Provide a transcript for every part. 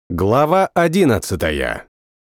Глава 11.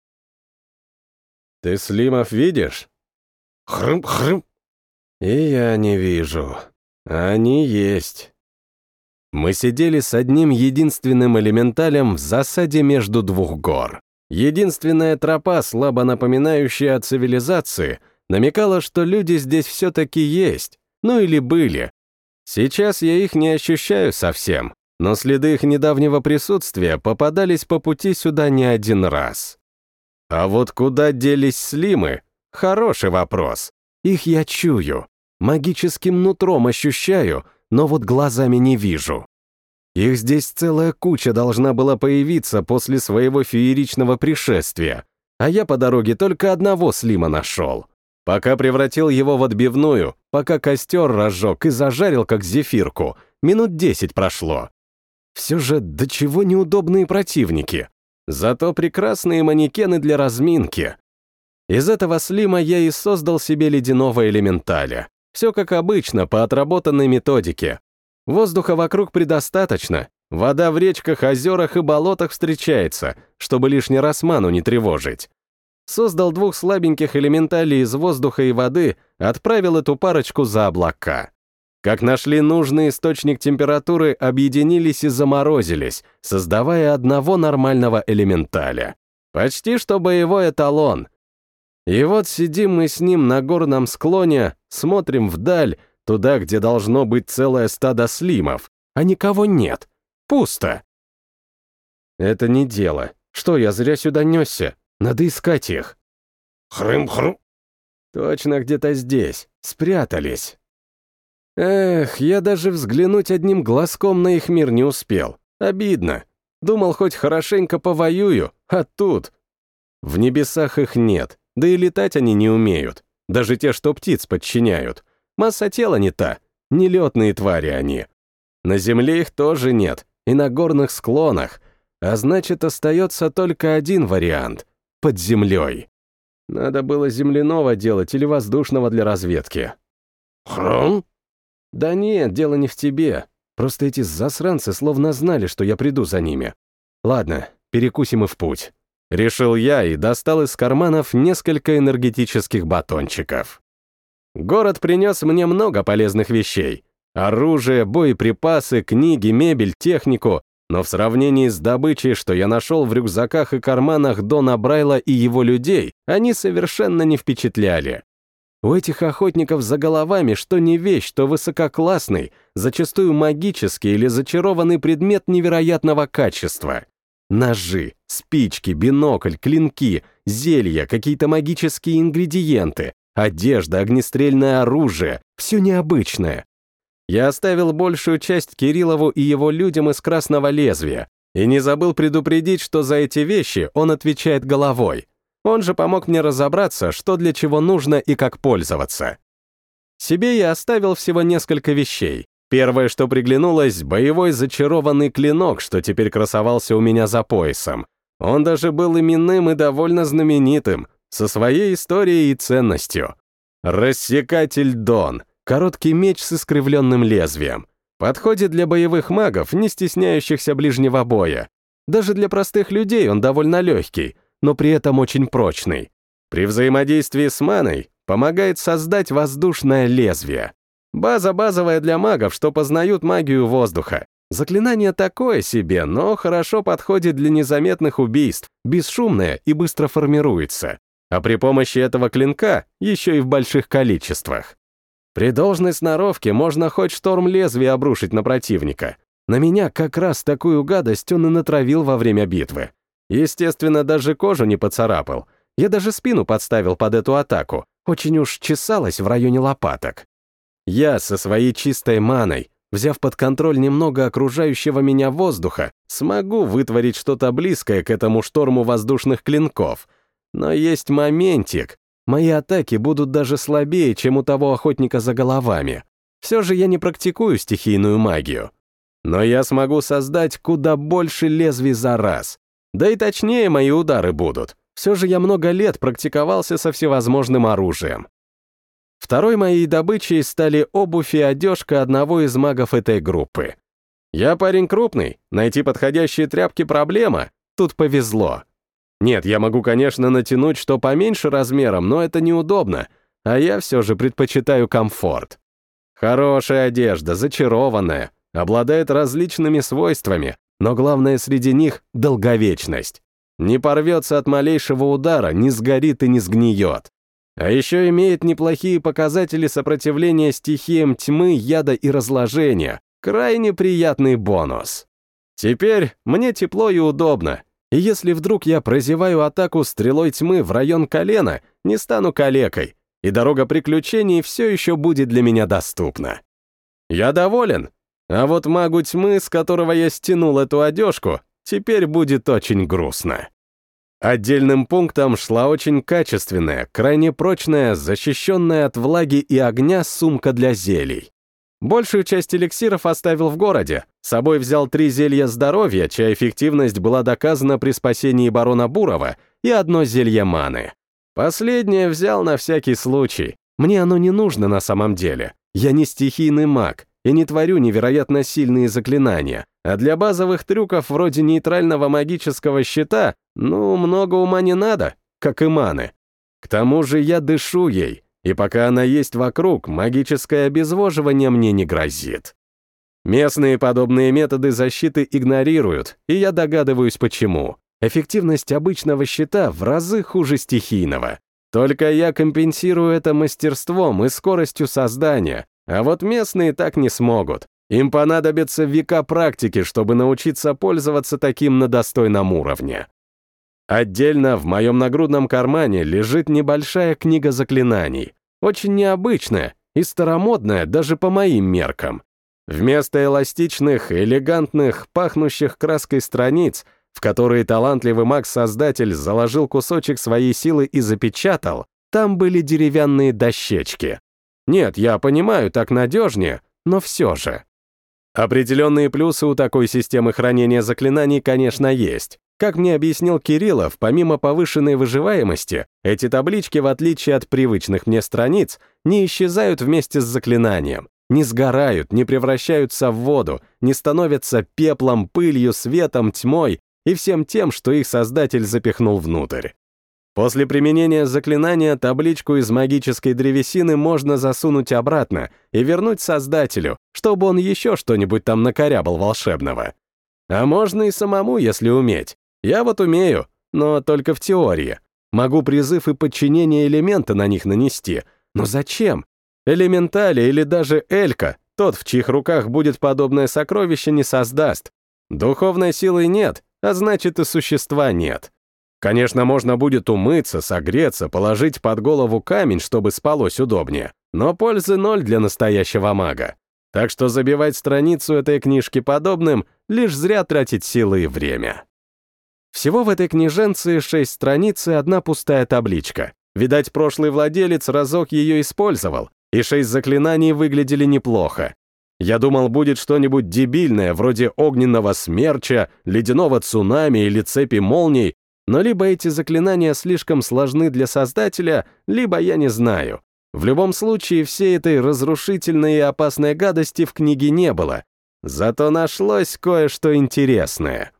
Ты слимов видишь? Хрым-хрым. И я не вижу. Они есть. Мы сидели с одним единственным элементалем в засаде между двух гор. Единственная тропа, слабо напоминающая о цивилизации, намекала, что люди здесь все-таки есть, ну или были. Сейчас я их не ощущаю совсем, но следы их недавнего присутствия попадались по пути сюда не один раз. А вот куда делись слимы? Хороший вопрос. Их я чую, магическим нутром ощущаю, но вот глазами не вижу. Их здесь целая куча должна была появиться после своего фееричного пришествия, а я по дороге только одного слима нашел. Пока превратил его в отбивную, пока костер разжег и зажарил, как зефирку, минут 10 прошло. Все же до чего неудобные противники. Зато прекрасные манекены для разминки. Из этого слима я и создал себе ледяного элементаля. Все как обычно, по отработанной методике. Воздуха вокруг предостаточно, вода в речках, озерах и болотах встречается, чтобы лишний раз ману не тревожить. Создал двух слабеньких элементалей из воздуха и воды, отправил эту парочку за облака. Как нашли нужный источник температуры, объединились и заморозились, создавая одного нормального элементаля. Почти что боевой эталон. И вот сидим мы с ним на горном склоне, смотрим вдаль, туда, где должно быть целое стадо слимов, а никого нет. Пусто. Это не дело. Что, я зря сюда несся? Надо искать их. Хрым-хрым. Точно где-то здесь. Спрятались. Эх, я даже взглянуть одним глазком на их мир не успел. Обидно. Думал, хоть хорошенько повоюю, а тут... В небесах их нет, да и летать они не умеют. Даже те, что птиц подчиняют. Масса тела не та, нелетные твари они. На земле их тоже нет, и на горных склонах. А значит, остается только один вариант — под землей. Надо было земляного делать или воздушного для разведки. Хром? Да нет, дело не в тебе. Просто эти засранцы словно знали, что я приду за ними. Ладно, перекусим и в путь. Решил я и достал из карманов несколько энергетических батончиков. Город принес мне много полезных вещей. Оружие, боеприпасы, книги, мебель, технику. Но в сравнении с добычей, что я нашел в рюкзаках и карманах Дона Брайла и его людей, они совершенно не впечатляли. У этих охотников за головами что не вещь, то высококлассный, зачастую магический или зачарованный предмет невероятного качества. Ножи, спички, бинокль, клинки, зелья, какие-то магические ингредиенты, одежда, огнестрельное оружие — все необычное. Я оставил большую часть Кириллову и его людям из Красного Лезвия и не забыл предупредить, что за эти вещи он отвечает головой. Он же помог мне разобраться, что для чего нужно и как пользоваться. Себе я оставил всего несколько вещей. Первое, что приглянулось — боевой зачарованный клинок, что теперь красовался у меня за поясом. Он даже был именным и довольно знаменитым, со своей историей и ценностью. Рассекатель Дон. Короткий меч с искривленным лезвием. Подходит для боевых магов, не стесняющихся ближнего боя. Даже для простых людей он довольно легкий, но при этом очень прочный. При взаимодействии с маной помогает создать воздушное лезвие. База базовая для магов, что познают магию воздуха. Заклинание такое себе, но хорошо подходит для незаметных убийств, бесшумное и быстро формируется. А при помощи этого клинка еще и в больших количествах. При должной сноровке можно хоть шторм лезвия обрушить на противника. На меня как раз такую гадость он и натравил во время битвы. Естественно, даже кожу не поцарапал. Я даже спину подставил под эту атаку. Очень уж чесалась в районе лопаток. Я со своей чистой маной, взяв под контроль немного окружающего меня воздуха, смогу вытворить что-то близкое к этому шторму воздушных клинков. Но есть моментик. Мои атаки будут даже слабее, чем у того охотника за головами. Все же я не практикую стихийную магию. Но я смогу создать куда больше лезвий за раз. Да и точнее мои удары будут. Все же я много лет практиковался со всевозможным оружием. Второй моей добычей стали обувь и одежка одного из магов этой группы. Я парень крупный, найти подходящие тряпки проблема. тут повезло. Нет, я могу, конечно, натянуть что поменьше размером, но это неудобно, а я все же предпочитаю комфорт. Хорошая одежда, зачарованная, обладает различными свойствами, но главное среди них — долговечность. Не порвется от малейшего удара, не сгорит и не сгниет. А еще имеет неплохие показатели сопротивления стихиям тьмы, яда и разложения. Крайне приятный бонус. Теперь мне тепло и удобно. И если вдруг я прозеваю атаку стрелой тьмы в район колена, не стану калекой, и дорога приключений все еще будет для меня доступна. Я доволен. А вот магу тьмы, с которого я стянул эту одежку, теперь будет очень грустно. Отдельным пунктом шла очень качественная, крайне прочная, защищенная от влаги и огня сумка для зелий. Большую часть эликсиров оставил в городе. С собой взял 3 зелья здоровья, чья эффективность была доказана при спасении барона Бурова, и 1 зелье маны. Последнее взял на всякий случай. Мне оно не нужно на самом деле. Я не стихийный маг и не творю невероятно сильные заклинания, а для базовых трюков вроде нейтрального магического щита, много ума не надо, как и маны. К тому же я дышу ей, и пока она есть вокруг, магическое обезвоживание мне не грозит. Местные подобные методы защиты игнорируют, и я догадываюсь почему. Эффективность обычного щита в разы хуже стихийного. Только я компенсирую это мастерством и скоростью создания, а вот местные так не смогут. Им понадобятся века практики, чтобы научиться пользоваться таким на достойном уровне. Отдельно в моем нагрудном кармане лежит небольшая книга заклинаний, очень необычная и старомодная даже по моим меркам. Вместо эластичных, элегантных, пахнущих краской страниц, в которые талантливый маг-создатель заложил кусочек своей силы и запечатал, там были деревянные дощечки. Нет, я понимаю, так надежнее, но все же. Определенные плюсы у такой системы хранения заклинаний, конечно, есть. Как мне объяснил Кириллов, помимо повышенной выживаемости, эти таблички, в отличие от привычных мне страниц, не исчезают вместе с заклинанием, не сгорают, не превращаются в воду, не становятся пеплом, пылью, светом, тьмой и всем тем, что их создатель запихнул внутрь. После применения заклинания табличку из магической древесины можно засунуть обратно и вернуть создателю, чтобы он еще что-нибудь там накорябал волшебного. А можно и самому, если уметь. Я вот умею, но только в теории. Могу призыв и подчинение элемента на них нанести. Но зачем? Элементали или даже Элька, тот, в чьих руках будет подобное сокровище, не создаст. Духовной силы нет, а значит и существа нет. Конечно, можно будет умыться, согреться, положить под голову камень, чтобы спалось удобнее, но пользы 0 для настоящего мага. Так что забивать страницу этой книжки подобным — лишь зря тратить силы и время. Всего в этой книженце 6 страниц и 1 пустая табличка. Видать, прошлый владелец разок ее использовал, и 6 заклинаний выглядели неплохо. Я думал, будет что-нибудь дебильное, вроде огненного смерча, ледяного цунами или цепи молний, но либо эти заклинания слишком сложны для создателя, либо я не знаю. В любом случае, всей этой разрушительной и опасной гадости в книге не было. Зато нашлось кое-что интересное.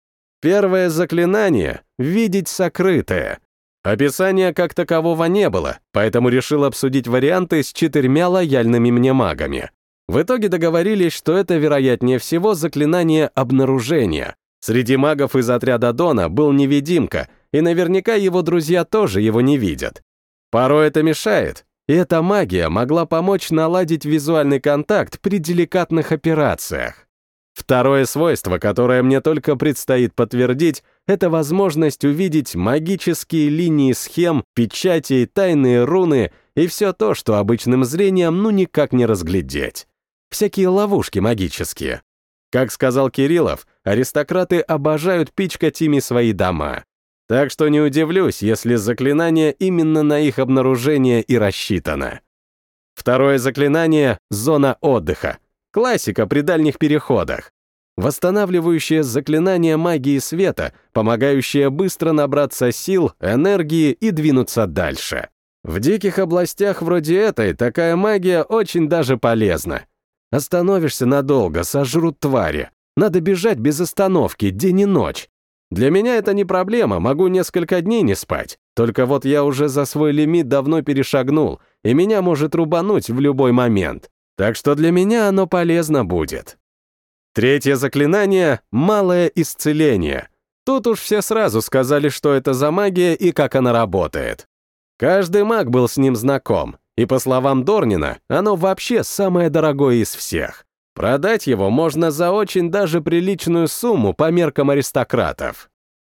Первое заклинание — «Видеть сокрытое». Описания как такового не было, поэтому решил обсудить варианты с 4 лояльными мне магами. В итоге договорились, что это, вероятнее всего, заклинание обнаружения. Среди магов из отряда Дона был невидимка, и наверняка его друзья тоже его не видят. Порой это мешает, и эта магия могла помочь наладить визуальный контакт при деликатных операциях. Второе свойство, которое мне только предстоит подтвердить, это возможность увидеть магические линии схем, печатей, тайные руны и все то, что обычным зрением никак не разглядеть. Всякие ловушки магические. Как сказал Кириллов, аристократы обожают пичкать ими свои дома. Так что не удивлюсь, если заклинание именно на их обнаружение и рассчитано. Второе заклинание — «Зона отдыха». Классика при дальних переходах. Восстанавливающее заклинание магии света, помогающее быстро набраться сил, энергии и двинуться дальше. В диких областях вроде этой такая магия очень даже полезна. Остановишься надолго, сожрут твари. Надо бежать без остановки, день и ночь. Для меня это не проблема, могу несколько дней не спать. Только вот я уже за свой лимит давно перешагнул, и меня может рубануть в любой момент. Так что для меня оно полезно будет. Третье заклинание — малое исцеление. Тут уж все сразу сказали, что это за магия и как она работает. Каждый маг был с ним знаком, и, по словам Дорнина, оно вообще самое дорогое из всех. Продать его можно за очень даже приличную сумму по меркам аристократов.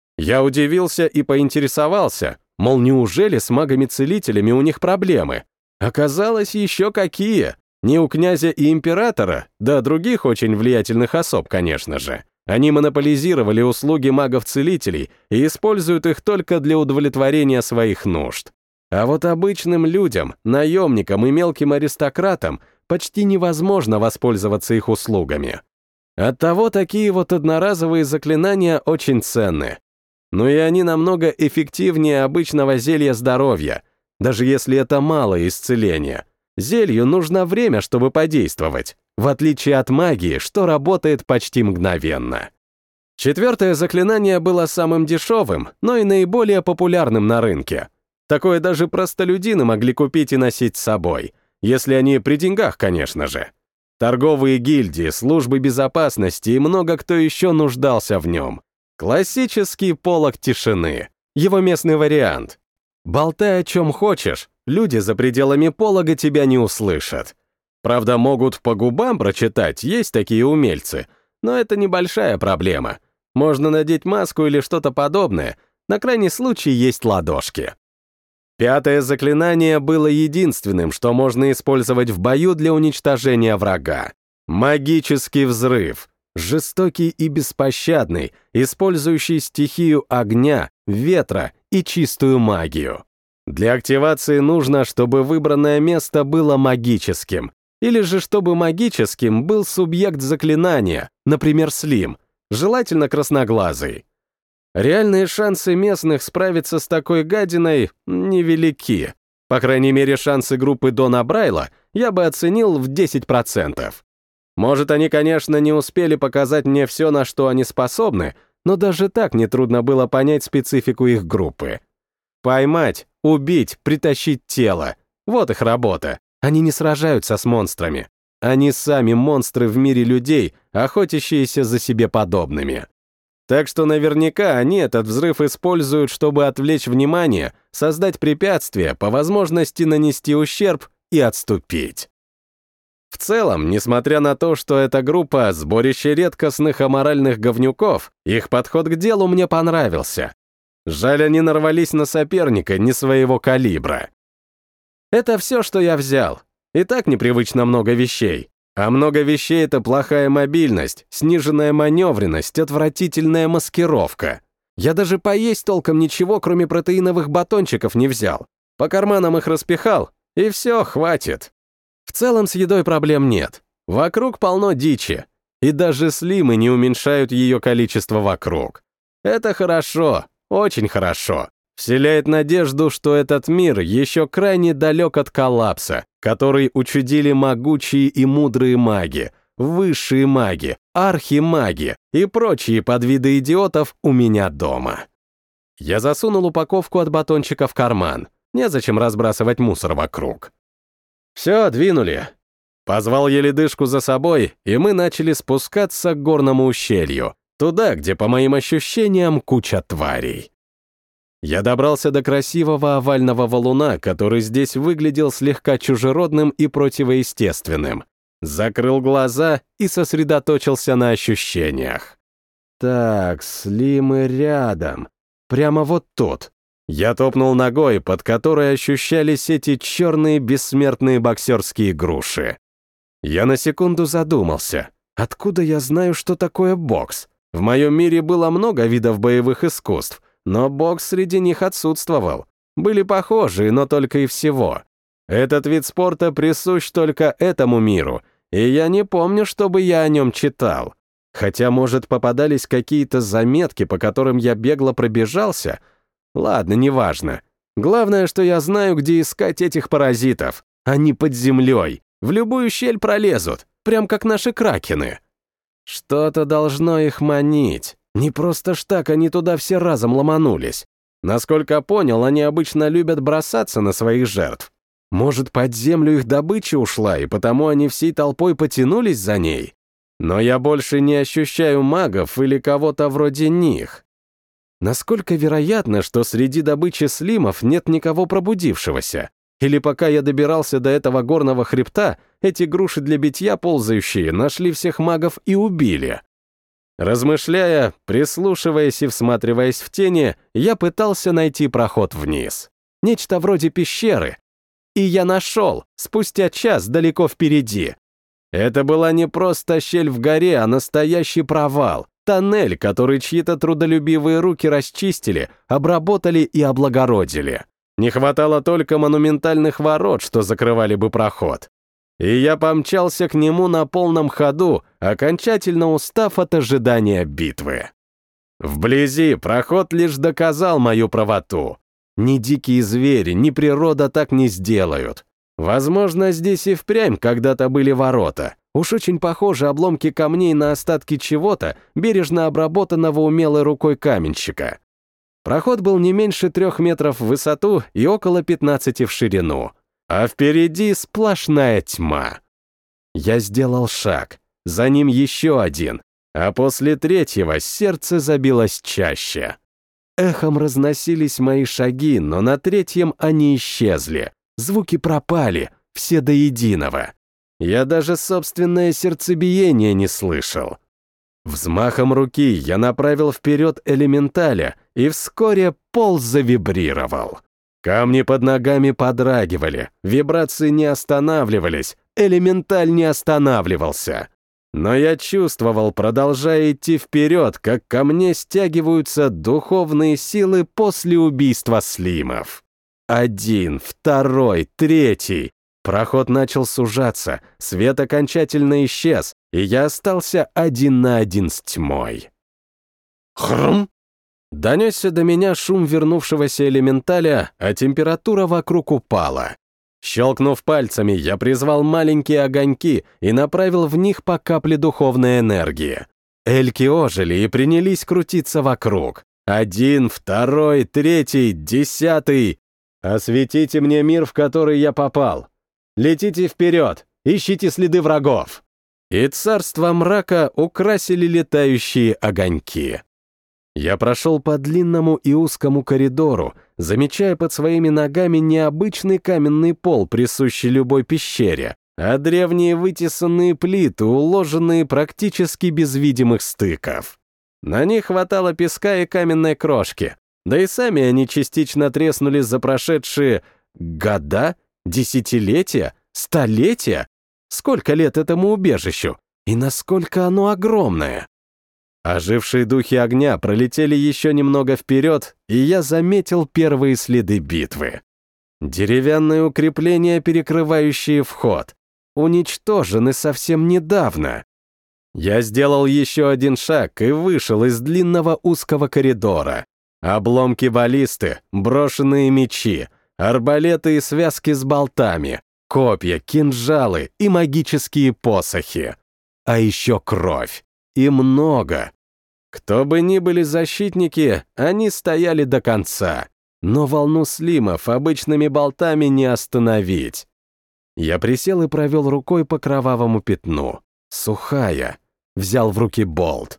Я удивился и поинтересовался, мол, неужели с магами-целителями у них проблемы? Оказалось, еще какие. Не у князя и императора, да других очень влиятельных особ, конечно же. Они монополизировали услуги магов-целителей и используют их только для удовлетворения своих нужд. А вот обычным людям, наемникам и мелким аристократам почти невозможно воспользоваться их услугами. Оттого такие вот одноразовые заклинания очень ценны. Но и они намного эффективнее обычного зелья здоровья, даже если это малое исцеление. Зелью нужно время, чтобы подействовать, в отличие от магии, что работает почти мгновенно. Четвертое заклинание было самым дешевым, но и наиболее популярным на рынке. Такое даже простолюдины могли купить и носить с собой, если они при деньгах, конечно же. Торговые гильдии, службы безопасности и много кто еще нуждался в нем. Классический полог тишины, его местный вариант. Болтай о чем хочешь, люди за пределами полога тебя не услышат. Правда, могут по губам прочитать, есть такие умельцы, но это небольшая проблема. Можно надеть маску или что-то подобное, на крайний случай есть ладошки. Пятое заклинание было единственным, что можно использовать в бою для уничтожения врага. Магический взрыв. Жестокий и беспощадный, использующий стихию огня, ветра и чистую магию. Для активации нужно, чтобы выбранное место было магическим, или же чтобы магическим был субъект заклинания, например, Слим, желательно красноглазый. Реальные шансы местных справиться с такой гадиной невелики. По крайней мере, шансы группы Дона Брайла я бы оценил в 10%. Может, они, конечно, не успели показать мне все, на что они способны, но даже так нетрудно было понять специфику их группы. Поймать, убить, притащить тело — вот их работа. Они не сражаются с монстрами. Они сами монстры в мире людей, охотящиеся за себе подобными. Так что наверняка они этот взрыв используют, чтобы отвлечь внимание, создать препятствие, по возможности нанести ущерб и отступить. В целом, несмотря на то, что эта группа — сборище редкостных аморальных говнюков, их подход к делу мне понравился. Жаль, они нарвались на соперника не своего калибра. Это все, что я взял. И так непривычно много вещей. А много вещей — это плохая мобильность, сниженная маневренность, отвратительная маскировка. Я даже поесть толком ничего, кроме протеиновых батончиков, не взял. По карманам их распихал, и все, хватит. В целом с едой проблем нет. Вокруг полно дичи. И даже слимы не уменьшают ее количество вокруг. Это хорошо, очень хорошо. Вселяет надежду, что этот мир еще крайне далек от коллапса, который учудили могучие и мудрые маги, высшие маги, архимаги и прочие подвиды идиотов у меня дома. Я засунул упаковку от батончика в карман. Незачем разбрасывать мусор вокруг. Все, двинули. Позвал я ледышку за собой, и мы начали спускаться к горному ущелью, туда, где, по моим ощущениям, куча тварей. Я добрался до красивого овального валуна, который здесь выглядел слегка чужеродным и противоестественным. Закрыл глаза и сосредоточился на ощущениях. Так, слимы рядом. Прямо вот тут. Я топнул ногой, под которой ощущались эти черные бессмертные боксерские груши. Я на секунду задумался. Откуда я знаю, что такое бокс? В моем мире было много видов боевых искусств, но бокс среди них отсутствовал. Были похожие, но только и всего. Этот вид спорта присущ только этому миру, и я не помню, чтобы я о нем читал. Хотя, может, попадались какие-то заметки, по которым я бегло пробежался. Ладно, неважно. Главное, что я знаю, где искать этих паразитов. Они под землей, в любую щель пролезут, прям как наши кракены. Что-то должно их манить. Не просто ж так они туда все разом ломанулись. Насколько понял, они обычно любят бросаться на своих жертв. Может, под землю их добыча ушла, и потому они всей толпой потянулись за ней? Но я больше не ощущаю магов или кого-то вроде них. Насколько вероятно, что среди добычи слимов нет никого пробудившегося? Или пока я добирался до этого горного хребта, эти груши для битья ползающие нашли всех магов и убили? Размышляя, прислушиваясь и всматриваясь в тени, я пытался найти проход вниз. Нечто вроде пещеры. И я нашел, спустя час далеко впереди. Это была не просто щель в горе, а настоящий провал. Тоннель, который чьи-то трудолюбивые руки расчистили, обработали и облагородили. Не хватало только монументальных ворот, что закрывали бы проход. И я помчался к нему на полном ходу, окончательно устав от ожидания битвы. Вблизи проход лишь доказал мою правоту. Ни дикие звери, ни природа так не сделают. Возможно, здесь и впрямь когда-то были ворота. Уж очень похожи обломки камней на остатки чего-то, бережно обработанного умелой рукой каменщика. Проход был не меньше 3 метров в высоту и около 15 в ширину. А впереди сплошная тьма. Я сделал шаг, за ним еще один, а после третьего сердце забилось чаще. Эхом разносились мои шаги, но на третьем они исчезли. Звуки пропали, все до единого. Я даже собственное сердцебиение не слышал. Взмахом руки я направил вперед элементаля, и вскоре пол завибрировал. Камни под ногами подрагивали, вибрации не останавливались, элементаль не останавливался. Но я чувствовал, продолжая идти вперед, как ко мне стягиваются духовные силы после убийства слимов. 1, 2, 3. Проход начал сужаться, свет окончательно исчез, и я остался 1 на 1 с тьмой. Хрум! Донесся до меня шум вернувшегося элементаля, а температура вокруг упала. Щелкнув пальцами, я призвал маленькие огоньки и направил в них по капле духовной энергии. Эльки ожили и принялись крутиться вокруг. 1, 2, 3, 10. Осветите мне мир, в который я попал. Летите вперед, ищите следы врагов. И царство мрака украсили летающие огоньки. Я прошел по длинному и узкому коридору, замечая под своими ногами не обычный каменный пол, присущий любой пещере, а древние вытесанные плиты, уложенные практически без видимых стыков. На них хватало песка и каменной крошки, да и сами они частично треснули за прошедшие года, десятилетия, столетия. Сколько лет этому убежищу? И насколько оно огромное? Ожившие духи огня пролетели еще немного вперед, и я заметил первые следы битвы. Деревянные укрепления, перекрывающие вход, уничтожены совсем недавно. Я сделал еще один шаг и вышел из длинного узкого коридора. Обломки баллисты, брошенные мечи, арбалеты и связки с болтами, копья, кинжалы и магические посохи. А еще кровь. И много. Кто бы ни были защитники, они стояли до конца. Но волну слимов обычными болтами не остановить. Я присел и провел рукой по кровавому пятну. Сухая. Взял в руки болт.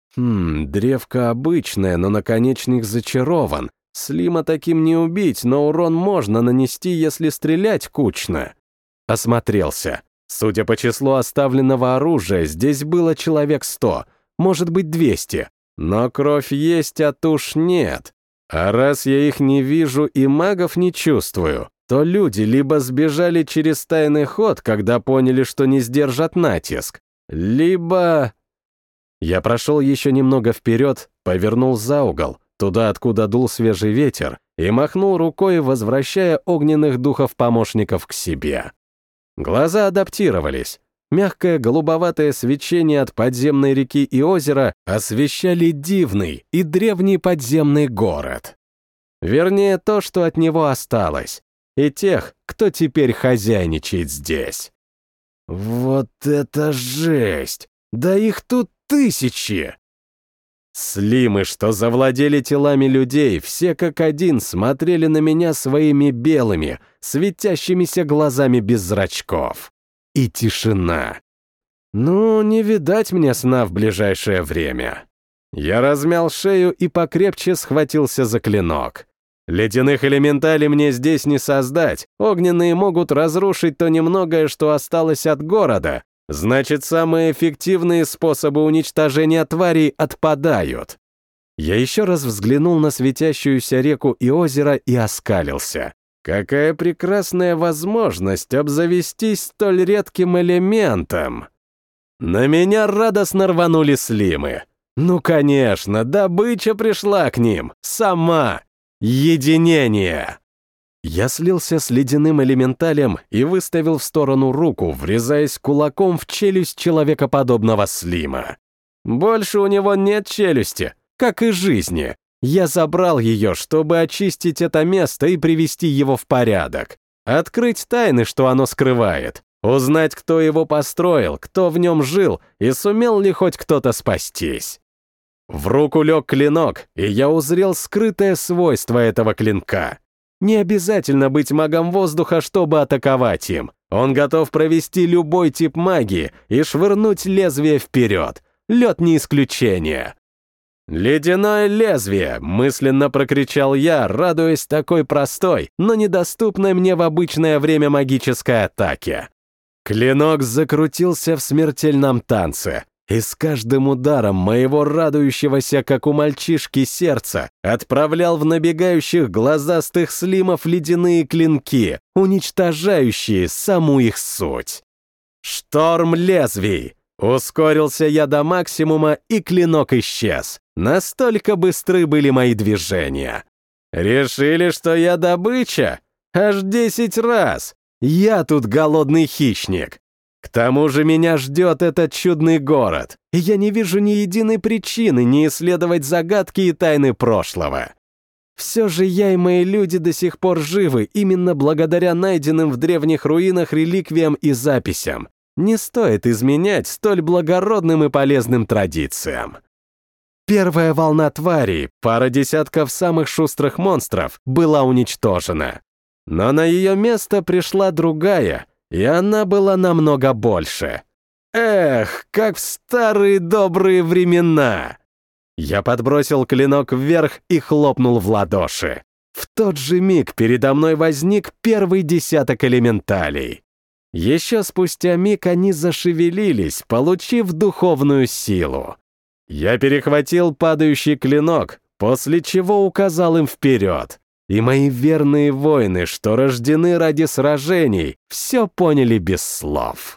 Древко обычное, но наконечник зачарован. Слима таким не убить, но урон можно нанести, если стрелять кучно. Осмотрелся. Судя по числу оставленного оружия, здесь было человек 100, может быть 200. Но кровь есть, а туш нет. А раз я их не вижу и магов не чувствую, то люди либо сбежали через тайный ход, когда поняли, что не сдержат натиск, либо... Я прошел еще немного вперед, повернул за угол, туда, откуда дул свежий ветер, и махнул рукой, возвращая огненных духов-помощников к себе. Глаза адаптировались. Мягкое голубоватое свечение от подземной реки и озера освещали дивный и древний подземный город. Вернее, то, что от него осталось, и тех, кто теперь хозяйничает здесь. Вот это жесть! Да их тут 1000! Слимы, что завладели телами людей, все как один смотрели на меня своими белыми, светящимися глазами без зрачков. И тишина. Ну, не видать мне сна в ближайшее время. Я размял шею и покрепче схватился за клинок. Ледяных элементалей мне здесь не создать, огненные могут разрушить то немногое, что осталось от города. Значит, самые эффективные способы уничтожения тварей отпадают. Я еще раз взглянул на светящуюся реку и озеро и оскалился. Какая прекрасная возможность обзавестись столь редким элементом! На меня радостно рванули слимы. Ну, конечно, добыча пришла к ним. Сама. Единение. Я слился с ледяным элементалем и выставил в сторону руку, врезаясь кулаком в челюсть человекоподобного слима. Больше у него нет челюсти, как и жизни. Я забрал ее, чтобы очистить это место и привести его в порядок. Открыть тайны, что оно скрывает. Узнать, кто его построил, кто в нем жил и сумел ли хоть кто-то спастись. В руку лег клинок, и я узрел скрытое свойство этого клинка. Не обязательно быть магом воздуха, чтобы атаковать им. Он готов провести любой тип магии и швырнуть лезвие вперед. Лед не исключение. «Ледяное лезвие!» — мысленно прокричал я, радуясь такой простой, но недоступной мне в обычное время магической атаке. Клинок закрутился в смертельном танце, и с каждым ударом моего радующегося, как у мальчишки, сердца отправлял в набегающих глазастых слимов ледяные клинки, уничтожающие саму их суть. Шторм лезвий! Ускорился я до максимума, и клинок исчез. Настолько быстры были мои движения. Решили, что я добыча? Аж 10 раз! Я тут голодный хищник. К тому же меня ждет этот чудный город, и я не вижу ни единой причины не исследовать загадки и тайны прошлого. Все же я и мои люди до сих пор живы именно благодаря найденным в древних руинах реликвиям и записям. Не стоит изменять столь благородным и полезным традициям. Первая волна тварей, пара десятков самых шустрых монстров, была уничтожена. Но на ее место пришла другая, и она была намного больше. Эх, как в старые добрые времена! Я подбросил клинок вверх и хлопнул в ладоши. В тот же миг передо мной возник первый десяток элементалей. Еще спустя миг они зашевелились, получив духовную силу. Я перехватил падающий клинок, после чего указал им вперед. И мои верные воины, что рождены ради сражений, все поняли без слов.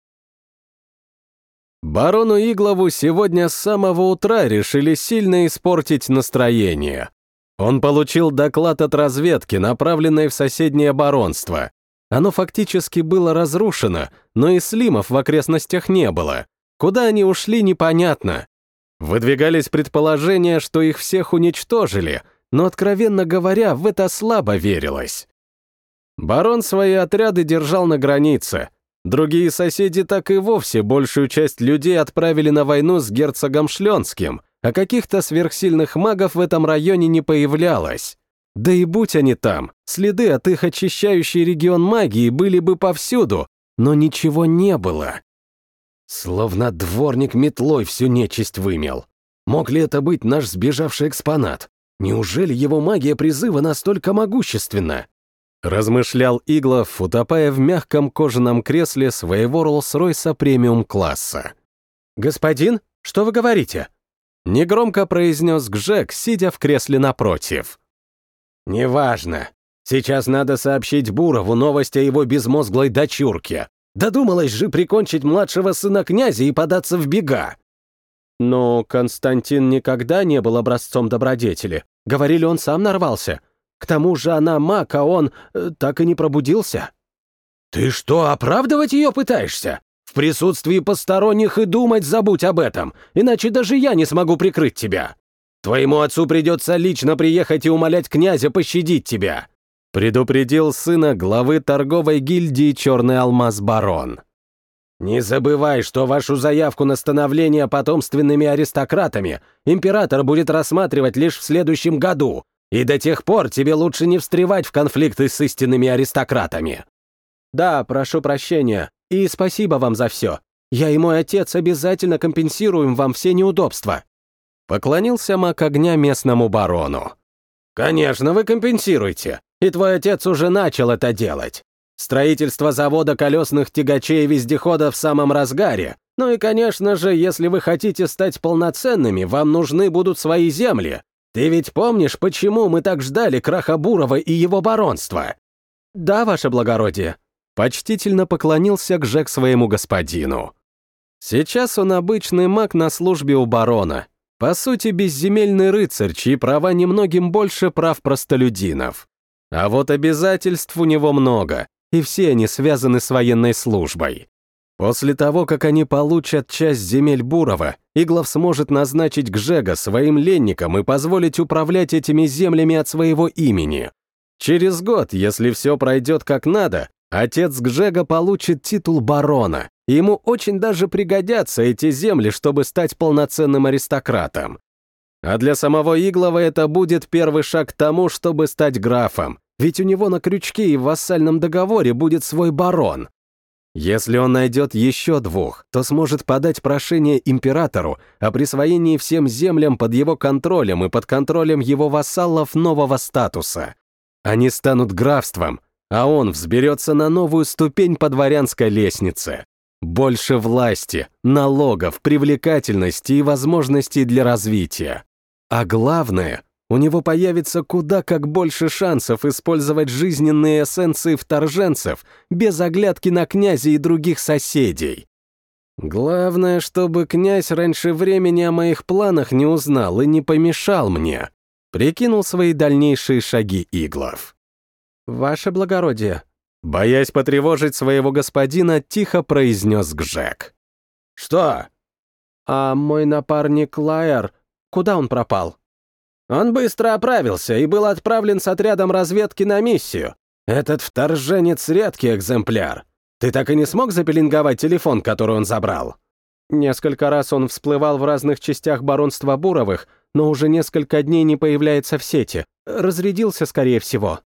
Барону Иглову сегодня с самого утра решили сильно испортить настроение. Он получил доклад от разведки, направленной в соседнее баронство. Оно фактически было разрушено, но и слимов в окрестностях не было. Куда они ушли, непонятно. Выдвигались предположения, что их всех уничтожили, но, откровенно говоря, в это слабо верилось. Барон свои отряды держал на границе. Другие соседи так и вовсе большую часть людей отправили на войну с герцогом Шленским, а каких-то сверхсильных магов в этом районе не появлялось. Да и будь они там, следы от их очищающей регион магии были бы повсюду, но ничего не было. Словно дворник метлой всю нечисть вымел. Мог ли это быть наш сбежавший экспонат? Неужели его магия призыва настолько могущественна? Размышлял Иглов, утопая в мягком кожаном кресле своего Роллс-Ройса премиум-класса. «Господин, что вы говорите?» Негромко произнес Гжек, сидя в кресле напротив. «Неважно. Сейчас надо сообщить Бурову новость о его безмозглой дочурке. Додумалась же прикончить младшего сына князя и податься в бега». Но Константин никогда не был образцом добродетели. Говорили, он сам нарвался. К тому же она маг, а он так и не пробудился. «Ты что, оправдывать ее пытаешься? В присутствии посторонних и думать забудь об этом, иначе даже я не смогу прикрыть тебя. Твоему отцу придется лично приехать и умолять князя пощадить тебя», предупредил сына главы торговой гильдии «Черный алмаз» барон. Не забывай, что вашу заявку на становление потомственными аристократами император будет рассматривать лишь в следующем году, и до тех пор тебе лучше не встревать в конфликты с истинными аристократами». «Да, прошу прощения, и спасибо вам за все. Я и мой отец обязательно компенсируем вам все неудобства». Поклонился маг огня местному барону. «Конечно, вы компенсируете, и твой отец уже начал это делать. Строительство завода колесных тягачей и вездеходов в самом разгаре. Ну и, конечно же, если вы хотите стать полноценными, вам нужны будут свои земли. Ты ведь помнишь, почему мы так ждали краха Бурова и его баронства?» «Да, ваше благородие», — почтительно поклонился Гжек своему господину. Сейчас он обычный маг на службе у барона. По сути, безземельный рыцарь, чьи права немногим больше прав простолюдинов. А вот обязательств у него много, и все они связаны с военной службой. После того, как они получат часть земель Бурова, Иглов сможет назначить Гжега своим ленником и позволить управлять этими землями от своего имени. Через год, если все пройдет как надо, отец Гжега получит титул барона, и ему очень даже пригодятся эти земли, чтобы стать полноценным аристократом. А для самого Иглова это будет первый шаг к тому, чтобы стать графом, ведь у него на крючке и в вассальном договоре будет свой барон. Если он найдет еще двух, то сможет подать прошение императору о присвоении всем землям под его контролем и под контролем его вассалов нового статуса. Они станут графством, а он взберется на новую ступень по дворянской лестнице. Больше власти, налогов, привлекательности и возможностей для развития. А главное, у него появится куда как больше шансов использовать жизненные эссенции вторженцев без оглядки на князя и других соседей. Главное, чтобы князь раньше времени о моих планах не узнал и не помешал мне. Прикинул свои дальнейшие шаги Иглов. «Ваше благородие», боясь потревожить своего господина, тихо произнес Гжек. «Что?» «А мой напарник Лаэр, куда он пропал?» «Он быстро оправился и был отправлен с отрядом разведки на миссию. Этот вторженец — редкий экземпляр. Ты так и не смог запеленговать телефон, который он забрал?» «Несколько раз он всплывал в разных частях баронства Буровых, но уже несколько дней не появляется в сети. Разрядился, скорее всего».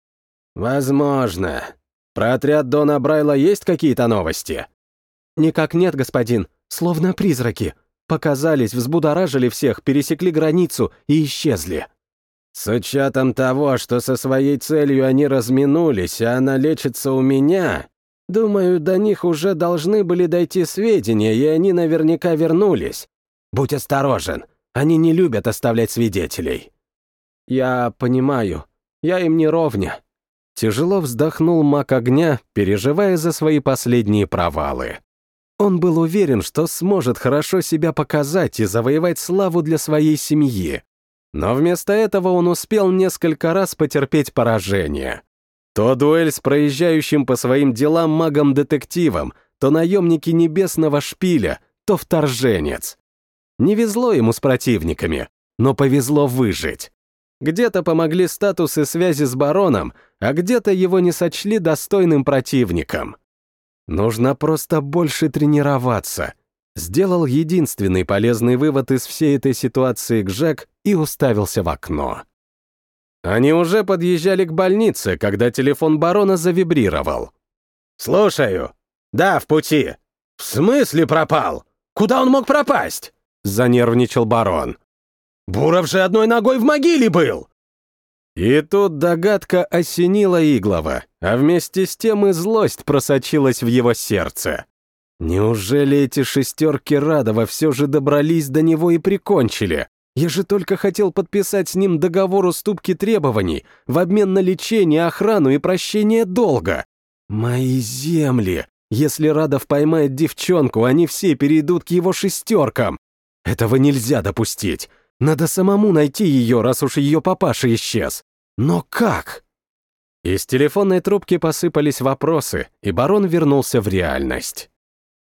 «Возможно. Про отряд Дона Брайла есть какие-то новости?» «Никак нет, господин. Словно призраки. Показались, взбудоражили всех, пересекли границу и исчезли». «С учетом того, что со своей целью они разминулись, а она лечится у меня, думаю, до них уже должны были дойти сведения, и они наверняка вернулись. Будь осторожен, они не любят оставлять свидетелей». «Я понимаю. Я им не ровня». Тяжело вздохнул маг огня, переживая за свои последние провалы. Он был уверен, что сможет хорошо себя показать и завоевать славу для своей семьи. Но вместо этого он успел несколько раз потерпеть поражение. То дуэль с проезжающим по своим делам магом-детективом, то наемники небесного шпиля, то вторженец. Не везло ему с противниками, но повезло выжить. Где-то помогли статус и связи с бароном, а где-то его не сочли достойным противником. Нужно просто больше тренироваться. Сделал единственный полезный вывод из всей этой ситуации Гжек и уставился в окно. Они уже подъезжали к больнице, когда телефон барона завибрировал. «Слушаю. Да, в пути. В смысле пропал? Куда он мог пропасть?» — занервничал барон. «Буров же одной ногой в могиле был!» И тут догадка осенила Иглова, а вместе с тем и злость просочилась в его сердце. Неужели эти шестерки Радова все же добрались до него и прикончили? Я же только хотел подписать с ним договор уступки требований в обмен на лечение, охрану и прощение долга. Мои земли! Если Радов поймает девчонку, они все перейдут к его шестеркам. Этого нельзя допустить. Надо самому найти ее, раз уж ее папаша исчез. Но как? Из телефонной трубки посыпались вопросы, и барон вернулся в реальность.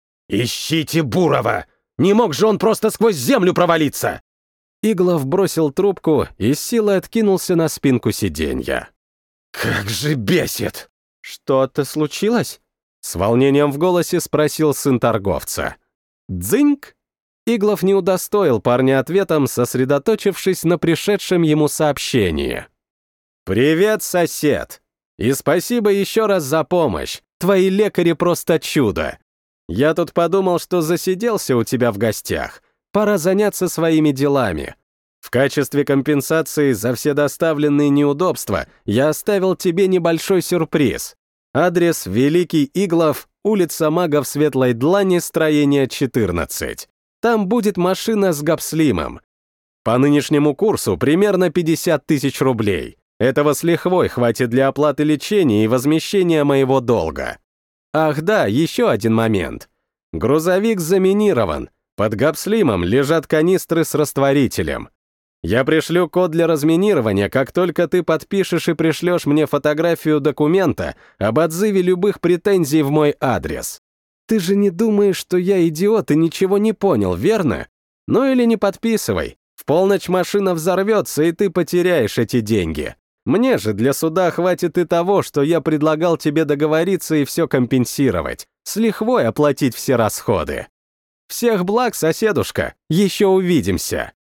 «Ищите Бурова! Не мог же он просто сквозь землю провалиться!» Иглов бросил трубку и с силой откинулся на спинку сиденья. «Как же бесит!» «Что-то случилось?» С волнением в голосе спросил сын торговца. «Дзыньк!» Иглов не удостоил парня ответом, сосредоточившись на пришедшем ему сообщении. «Привет, сосед! И спасибо еще раз за помощь. Твои лекари просто чудо. Я тут подумал, что засиделся у тебя в гостях. Пора заняться своими делами. В качестве компенсации за все доставленные неудобства я оставил тебе небольшой сюрприз. Адрес Великий Иглов, улица Магов Светлой Длани, строение 14. Там будет машина с гапслимом. По нынешнему курсу примерно 50 тысяч рублей. Этого с лихвой хватит для оплаты лечения и возмещения моего долга. Ах да, еще один момент. Грузовик заминирован. Под гапслимом лежат канистры с растворителем. Я пришлю код для разминирования, как только ты подпишешь и пришлешь мне фотографию документа об отзыве любых претензий в мой адрес. Ты же не думаешь, что я идиот и ничего не понял, верно? Ну или не подписывай. В полночь машина взорвется, и ты потеряешь эти деньги. Мне же для суда хватит и того, что я предлагал тебе договориться и все компенсировать, с лихвой оплатить все расходы. Всех благ, соседушка, еще увидимся.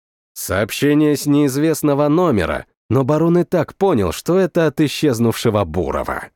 Сообщение с неизвестного номера, но барон и так понял, что это от исчезнувшего Бурова.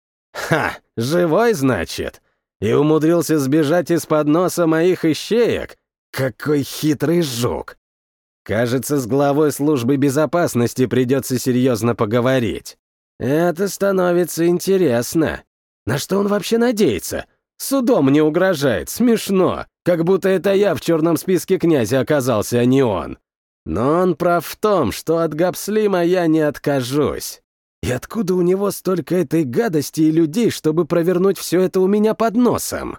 Ха, живой, значит? И умудрился сбежать из-под носа моих ищеек? Какой хитрый жук! Кажется, с главой службы безопасности придется серьезно поговорить. Это становится интересно. На что он вообще надеется? Судом мне угрожает, смешно. Как будто это я в черном списке князя оказался, а не он. Но он прав в том, что от гапслима я не откажусь. И откуда у него столько этой гадости и людей, чтобы провернуть все это у меня под носом?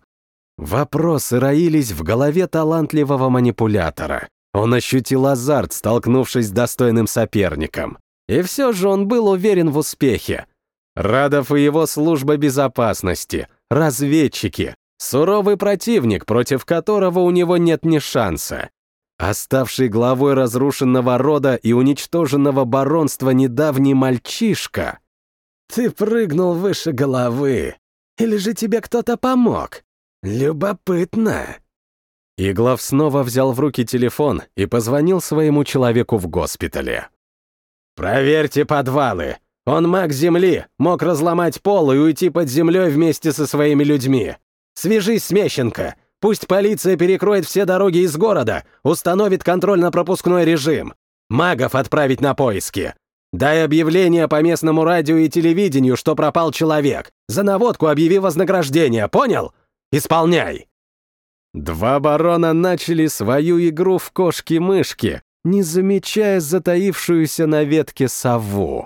Вопросы роились в голове талантливого манипулятора. Он ощутил азарт, столкнувшись с достойным соперником. И все же он был уверен в успехе. Радов и его служба безопасности, разведчики, суровый противник, против которого у него нет ни шанса. Оставший главой разрушенного рода и уничтоженного баронства недавний мальчишка. Ты прыгнул выше головы. Или же тебе кто-то помог? Любопытно. Иглов снова взял в руки телефон и позвонил своему человеку в госпитале. «Проверьте подвалы. Он маг земли, мог разломать пол и уйти под землей вместе со своими людьми. Свяжись с Мещенко. Пусть полиция перекроет все дороги из города, установит контрольно-пропускной режим. Магов отправить на поиски. Дай объявление по местному радио и телевидению, что пропал человек. За наводку объяви вознаграждение, понял? Исполняй!» Два барона начали свою игру в кошки-мышки, не замечая затаившуюся на ветке сову.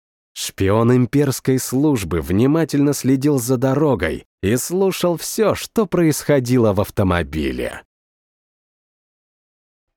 Шпион имперской службы внимательно следил за дорогой и слушал все, что происходило в автомобиле.